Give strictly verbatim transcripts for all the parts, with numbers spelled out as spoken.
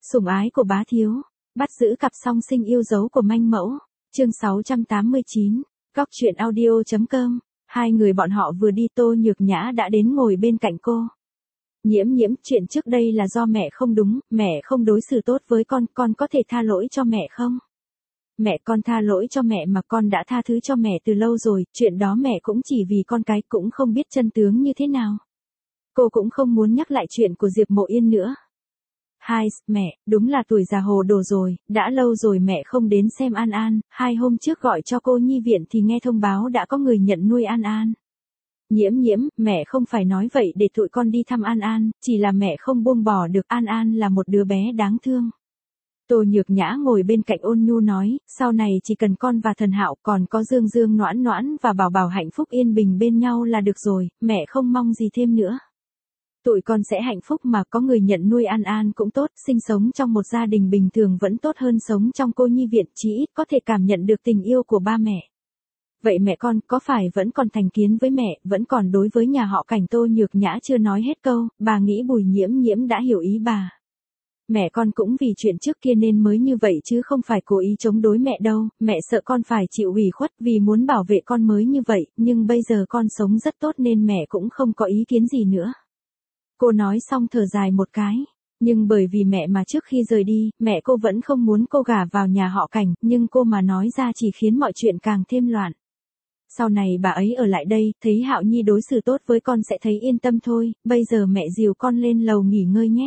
Sủng ái của bá thiếu, bắt giữ cặp song sinh yêu dấu của manh mẫu, chương sáu trăm tám mươi chín, góc truyện audio chấm com, hai người bọn họ vừa đi Tô Nhược Nhã đã đến ngồi bên cạnh cô. Nhiễm nhiễm, chuyện trước đây là do mẹ không đúng, mẹ không đối xử tốt với con, con có thể tha lỗi cho mẹ không? Mẹ con tha lỗi cho mẹ mà con đã tha thứ cho mẹ từ lâu rồi, chuyện đó mẹ cũng chỉ vì con cái cũng không biết chân tướng như thế nào. Cô cũng không muốn nhắc lại chuyện của Diệp Mộ Yên nữa. Hai, mẹ, đúng là tuổi già hồ đồ rồi, đã lâu rồi mẹ không đến xem An An, hai hôm trước gọi cho cô nhi viện thì nghe thông báo đã có người nhận nuôi An An. Nhiễm nhiễm, mẹ không phải nói vậy để tụi con đi thăm An An, chỉ là mẹ không buông bỏ được, An An là một đứa bé đáng thương. Tô Nhược Nhã ngồi bên cạnh ôn nhu nói, sau này chỉ cần con và Thần Hạo còn có Dương Dương Noãn Noãn và Bảo Bảo hạnh phúc yên bình bên nhau là được rồi, mẹ không mong gì thêm nữa. Tụi con sẽ hạnh phúc mà, có người nhận nuôi An An cũng tốt, sinh sống trong một gia đình bình thường vẫn tốt hơn sống trong cô nhi viện, chí ít có thể cảm nhận được tình yêu của ba mẹ. Vậy mẹ con có phải vẫn còn thành kiến với mẹ, vẫn còn đối với nhà họ Cảnh? Tô Nhược Nhã chưa nói hết câu, bà nghĩ Bùi Nhiễm Nhiễm đã hiểu ý bà. Mẹ con cũng vì chuyện trước kia nên mới như vậy chứ không phải cố ý chống đối mẹ đâu, mẹ sợ con phải chịu ủy khuất vì muốn bảo vệ con mới như vậy, nhưng bây giờ con sống rất tốt nên mẹ cũng không có ý kiến gì nữa. Cô nói xong thở dài một cái, nhưng bởi vì mẹ mà trước khi rời đi, mẹ cô vẫn không muốn cô gả vào nhà họ Cảnh, nhưng cô mà nói ra chỉ khiến mọi chuyện càng thêm loạn. Sau này bà ấy ở lại đây, thấy Hạo Nhi đối xử tốt với con sẽ thấy yên tâm thôi, bây giờ mẹ dìu con lên lầu nghỉ ngơi nhé.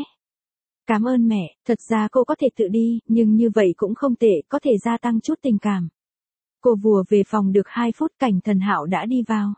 Cảm ơn mẹ, thật ra cô có thể tự đi, nhưng như vậy cũng không tệ, có thể gia tăng chút tình cảm. Cô vừa về phòng được hai phút, Cảnh Thần Hạo đã đi vào.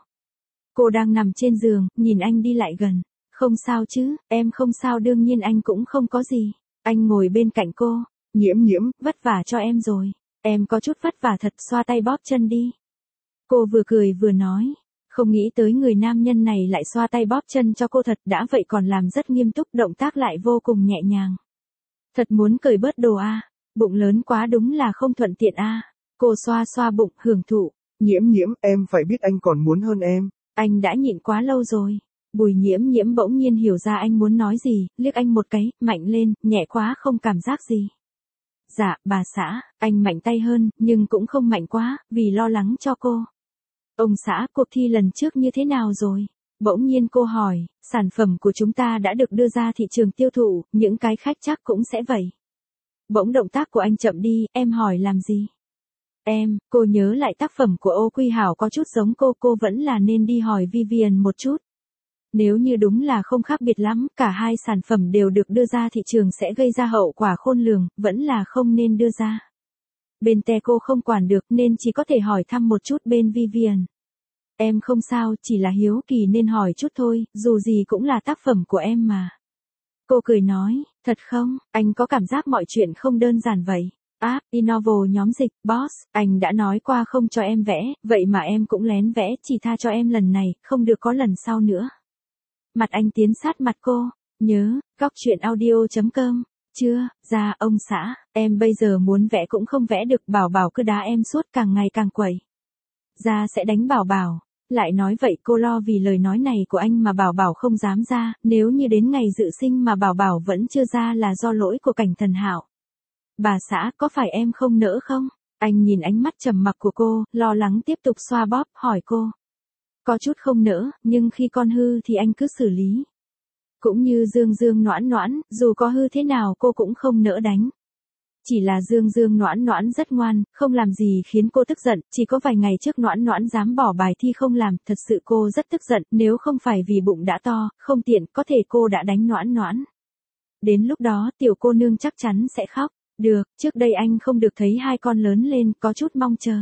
Cô đang nằm trên giường, nhìn anh đi lại gần. Không sao chứ, em không sao, đương nhiên anh cũng không có gì. Anh ngồi bên cạnh cô, nhiễm nhiễm, vất vả cho em rồi. Em có chút vất vả thật, xoa tay bóp chân đi. Cô vừa cười vừa nói, không nghĩ tới người nam nhân này lại xoa tay bóp chân cho cô thật, đã vậy còn làm rất nghiêm túc, động tác lại vô cùng nhẹ nhàng. Thật muốn cởi bớt đồ a, bụng lớn quá đúng là không thuận tiện a. Cô xoa xoa bụng, hưởng thụ. Nhiễm nhiễm, em phải biết anh còn muốn hơn em. Anh đã nhịn quá lâu rồi. Bùi Nhiễm Nhiễm bỗng nhiên hiểu ra anh muốn nói gì, liếc anh một cái, mạnh lên, nhẹ quá không cảm giác gì. Dạ, bà xã, anh mạnh tay hơn, nhưng cũng không mạnh quá, vì lo lắng cho cô. Ông xã, cuộc thi lần trước như thế nào rồi? Bỗng nhiên cô hỏi, sản phẩm của chúng ta đã được đưa ra thị trường tiêu thụ, những cái khách chắc cũng sẽ vậy. Bỗng động tác của anh chậm đi, em hỏi làm gì? Em, cô nhớ lại tác phẩm của Ô Quy Hảo có chút giống cô, cô vẫn là nên đi hỏi Vivian một chút. Nếu như đúng là không khác biệt lắm, cả hai sản phẩm đều được đưa ra thị trường sẽ gây ra hậu quả khôn lường, vẫn là không nên đưa ra. Bên te cô không quản được nên chỉ có thể hỏi thăm một chút bên Vivian. Em không sao, chỉ là hiếu kỳ nên hỏi chút thôi, dù gì cũng là tác phẩm của em mà. Cô cười nói, thật không, anh có cảm giác mọi chuyện không đơn giản vậy. App, Innovo nhóm dịch, boss, anh đã nói qua không cho em vẽ, vậy mà em cũng lén vẽ, chỉ tha cho em lần này, không được có lần sau nữa. Mặt anh tiến sát mặt cô, nhớ, góc truyện audio chấm com, chưa, ra ông xã, em bây giờ muốn vẽ cũng không vẽ được, Bảo Bảo cứ đá em suốt, càng ngày càng quẩy. Ra sẽ đánh Bảo Bảo, lại nói vậy cô lo vì lời nói này của anh mà Bảo Bảo không dám ra, nếu như đến ngày dự sinh mà Bảo Bảo vẫn chưa ra là do lỗi của Cảnh Thần Hạo. Bà xã, có phải em không nỡ không? Anh nhìn ánh mắt trầm mặc của cô, lo lắng tiếp tục xoa bóp, hỏi cô. Có chút không nỡ, nhưng khi con hư thì anh cứ xử lý. Cũng như Dương Dương Noãn Noãn, dù có hư thế nào cô cũng không nỡ đánh. Chỉ là Dương Dương Noãn Noãn rất ngoan, không làm gì khiến cô tức giận, chỉ có vài ngày trước Noãn Noãn dám bỏ bài thi không làm, thật sự cô rất tức giận, nếu không phải vì bụng đã to, không tiện, có thể cô đã đánh Noãn Noãn. Đến lúc đó tiểu cô nương chắc chắn sẽ khóc. Được, trước đây anh không được thấy hai con lớn lên, có chút mong chờ.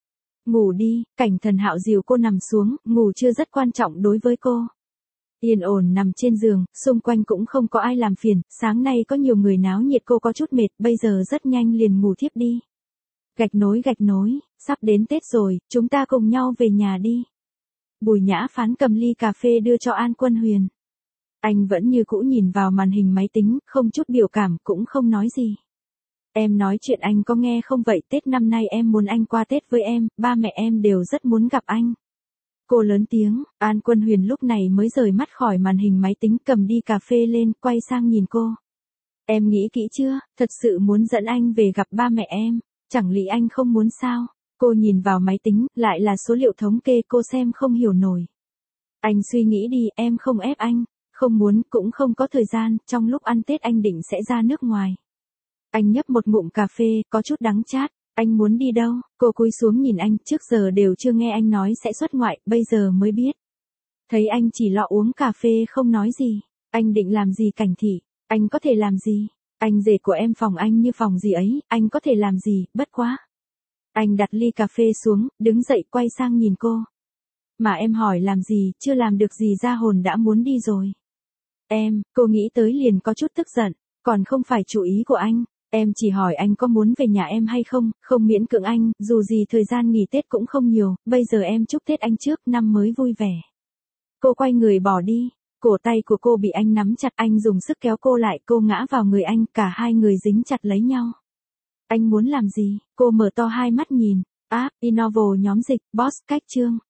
Ngủ đi, Cảnh Thần Hạo dìu cô nằm xuống, ngủ chưa rất quan trọng đối với cô. Yên ổn nằm trên giường, xung quanh cũng không có ai làm phiền, sáng nay có nhiều người náo nhiệt cô có chút mệt, bây giờ rất nhanh liền ngủ thiếp đi. Gạch nối gạch nối, sắp đến Tết rồi, chúng ta cùng nhau về nhà đi. Bùi Nhã Phán cầm ly cà phê đưa cho An Quân Huyền. Anh vẫn như cũ nhìn vào màn hình máy tính, không chút biểu cảm, cũng không nói gì. Em nói chuyện anh có nghe không vậy, Tết năm nay em muốn anh qua Tết với em, ba mẹ em đều rất muốn gặp anh. Cô lớn tiếng, An Quân Huyền lúc này mới rời mắt khỏi màn hình máy tính, cầm đi cà phê lên, quay sang nhìn cô. Em nghĩ kỹ chưa, thật sự muốn dẫn anh về gặp ba mẹ em, chẳng lẽ anh không muốn sao? Cô nhìn vào máy tính, lại là số liệu thống kê cô xem không hiểu nổi. Anh suy nghĩ đi, em không ép anh, không muốn cũng không có thời gian, trong lúc ăn Tết anh định sẽ ra nước ngoài. Anh nhấp một ngụm cà phê, có chút đắng chát, anh muốn đi đâu? Cô cúi xuống nhìn anh, trước giờ đều chưa nghe anh nói sẽ xuất ngoại, bây giờ mới biết. Thấy anh chỉ lọ uống cà phê không nói gì, anh định làm gì Cảnh Thị, anh có thể làm gì? Anh rể của em phòng anh như phòng gì ấy, anh có thể làm gì, bất quá. Anh đặt ly cà phê xuống, đứng dậy quay sang nhìn cô. Mà em hỏi làm gì, chưa làm được gì ra hồn đã muốn đi rồi. Em, cô nghĩ tới liền có chút tức giận, còn không phải chủ ý của anh. Em chỉ hỏi anh có muốn về nhà em hay không, không miễn cưỡng anh, dù gì thời gian nghỉ Tết cũng không nhiều, bây giờ em chúc Tết anh trước, năm mới vui vẻ. Cô quay người bỏ đi, cổ tay của cô bị anh nắm chặt, anh dùng sức kéo cô lại, cô ngã vào người anh, cả hai người dính chặt lấy nhau. Anh muốn làm gì? Cô mở to hai mắt nhìn, app, Innovo nhóm dịch, boss, cách chương.